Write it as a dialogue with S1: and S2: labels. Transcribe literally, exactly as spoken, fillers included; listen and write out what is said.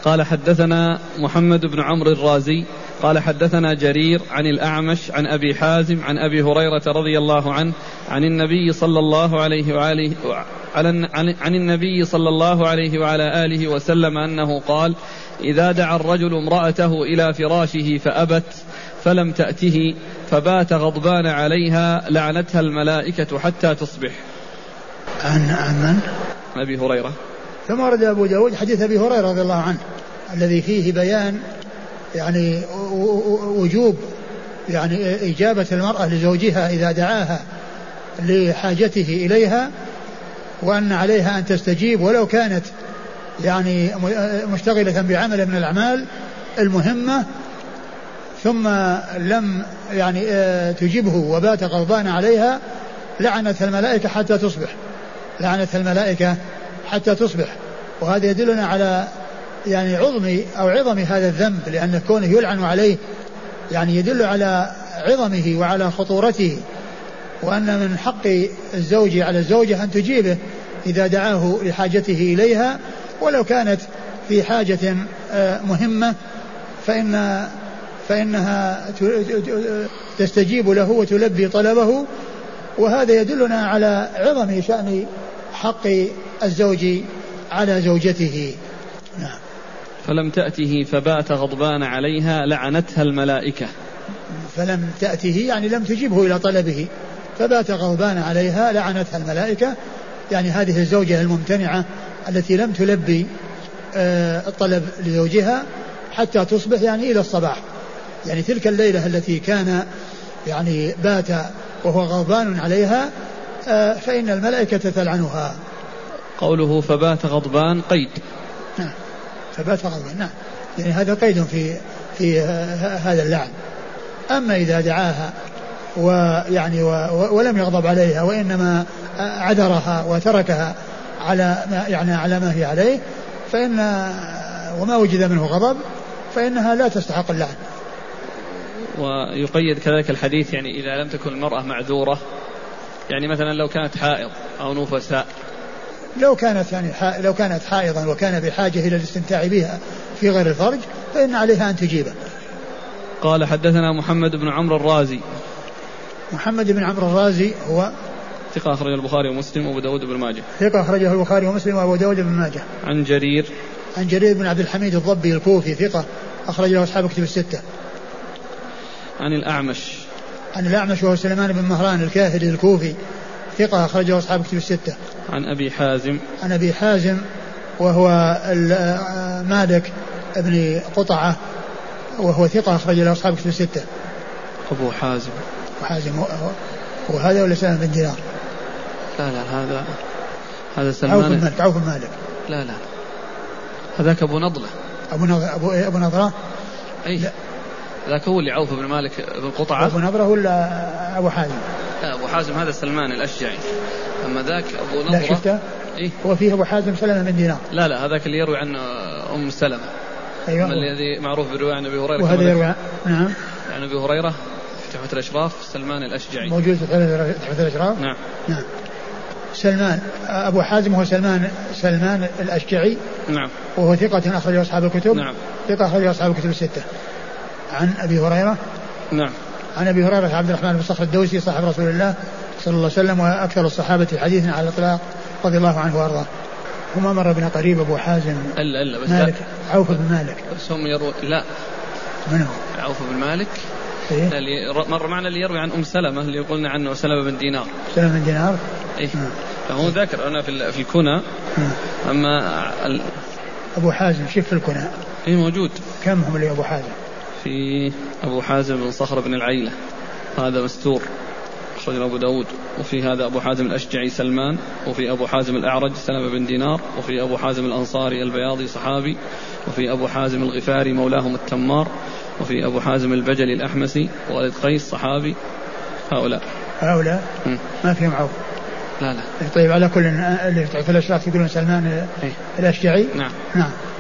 S1: قال حدثنا محمد بن عمرو الرازي قال حدثنا جرير عن الأعمش عن أبي حازم عن أبي هريرة رضي الله عنه عن النبي صلى الله عليه وآله عن, عن النبي صلى الله عليه وعلى آله وسلم أنه قال: إذا دعا الرجل امرأته إلى فراشه فأبت فلم تأته فبات غضبان عليها لعنتها الملائكة حتى تصبح.
S2: عن عن
S1: أبي هريرة.
S2: ثم ورد أبو داود حديث أبي هريرة رضي الله عنه الذي فيه بيان يعني وجوب يعني إجابة المرأة لزوجها إذا دعاها لحاجته إليها، وأن عليها أن تستجيب ولو كانت يعني مشتغلة بعمل من الأعمال المهمة، ثم لم يعني تجبه وبات غضبان عليها لعنت الملائكة حتى تصبح لعنت الملائكة حتى تصبح. وهذا يدلنا على يعني عظم أو عظم هذا الذنب، لأن كونه يلعن عليه يعني يدل على عظمه وعلى خطورته، وأن من حق الزوج على الزوجة أن تجيبه إذا دعاه لحاجته إليها ولو كانت في حاجة مهمة، فإن فإنها تستجيب له وتلبي طلبه. وهذا يدلنا على عظم شأن حق الزوج على زوجته. نعم.
S1: فلم تأته فبات غضبان عليها لعنتها الملائكة.
S2: فلم تأته يعني لم تجيبه إلى طلبه، فبات غضبان عليها لعنتها الملائكة، يعني هذه الزوجة الممتنعة التي لم تلبي الطلب لزوجها حتى تصبح يعني إلى الصباح، يعني تلك الليلة التي كان يعني بات وهو غضبان عليها فإن الملائكة تلعنها.
S1: قوله فبات غضبان قيد.
S2: نعم فبات غضبان، نعم يعني هذا قيد في في هذا اللعن. أما إذا دعاها ويعني ولم يغضب عليها وإنما عذرها وتركها على ما يعني على ما هي عليه، فإن وما وجد منه غضب فإنها لا تستحق اللعن.
S1: ويقيد كذلك الحديث يعني إذا لم تكن المرأة معذورة، يعني مثلا لو كانت حائض أو نفساء.
S2: لو كانت يعني لو كانت حائضا وكان بحاجة إلى الاستمتاع بها في غير الفرج فإن عليها أن تجيبه.
S1: قال حدثنا محمد بن عمرو الرازي.
S2: محمد بن عمرو الرازي هو
S1: ثقة أخرجه البخاري ومسلم وأبو داود بن ماجه.
S2: ثقة أخرجه البخاري ومسلم وأبو داود بن ماجه.
S1: عن جرير.
S2: عن جرير بن عبد الحميد الضبي الكوفي ثقة أخرج له أصحاب كتب الستة.
S1: عن الأعمش.
S2: عن الأعمش وهو سليمان بن مهران الكاهلي الكوفي ثقة أخرجه أصحاب كتب الستة.
S1: عن أبي حازم.
S2: عن أبي حازم وهو مالك ابن قطعة وهو ثقة أخرج له أصحاب كتب الستة.
S1: أبو حازم.
S2: وحازم وهذا ولا سلمان بن دينار؟
S1: لا لا هذا هذا سلمان.
S2: عوف المالك. عوف المالك.
S1: لا لا هذاك أبو نضلة.
S2: أبو نضلة أبو أبو نضرة.
S1: أي لا. ذاك هو اللي عوف بن مالك بن قطعة.
S2: أبو نضرة ولا أبو حازم؟
S1: لا أبو حازم هذا سلمان الأشجعي، أما ذاك أبو نضرة.
S2: لا شفته؟
S1: إيه؟
S2: هو فيه أبو حازم سلمة بن دينار.
S1: لا لا هذاك اللي يروي عن أم سلمة.
S2: أيوة.
S1: الذي معروف بالرواية عن أبي هريرة.
S2: وهذا يروي نعم.
S1: عن أبي هريرة في تحفة الأشراف سلمان الأشجعي.
S2: موجود في تحفة الأشراف.
S1: نعم.
S2: نعم. سلمان أبو حازم هو سلمان سلمان الأشجعي.
S1: نعم.
S2: وهو ثقة أخرج أصحاب الكتب.
S1: نعم.
S2: ثقة أخرج أصحاب الكتب الستة. عن أبي هريرة.
S1: نعم.
S2: عن أبي هريرة عبد الرحمن بن صخر الدوسي صاحب رسول الله صلى الله عليه وسلم وأكثر الصحابة حديثا على الإطلاق رضي الله عنه وأرضاه. هما مر بنا قريب أبو حازم.
S1: إلا إلا بس
S2: مالك عوف بن مالك.
S1: بس هم يروي لا.
S2: من هو؟
S1: عوف بن مالك.
S2: إيه؟
S1: اللي مر معنا اللي يروي عن أم سلمة اللي قلنا عنه سلمة بن دينار.
S2: سلمة بن دينار.
S1: إيه. فهو ذكر أنا في في الكنى. أما ال...
S2: أبو حازم شوف في الكنى.
S1: إيه موجود.
S2: كم هم اللي أبو حازم؟
S1: في أبو حازم بن صخر بن العيلة هذا مستور أخرجه أبو داود، وفي هذا أبو حازم الأشجعي سلمان، وفي أبو حازم الأعرج سلمة بن دينار، وفي أبو حازم الأنصاري البياضي صحابي، وفي أبو حازم الغفاري مولاهم التمار، وفي أبو حازم البجلي الأحمسي وولد قيس صحابي. هؤلاء
S2: هؤلاء م. ما فيهم عوف.
S1: لا لا.
S2: طيب على كل اللي في الأشراف يقولون سلمان
S1: إيه؟
S2: الأشجعي.
S1: نعم.
S2: نعم.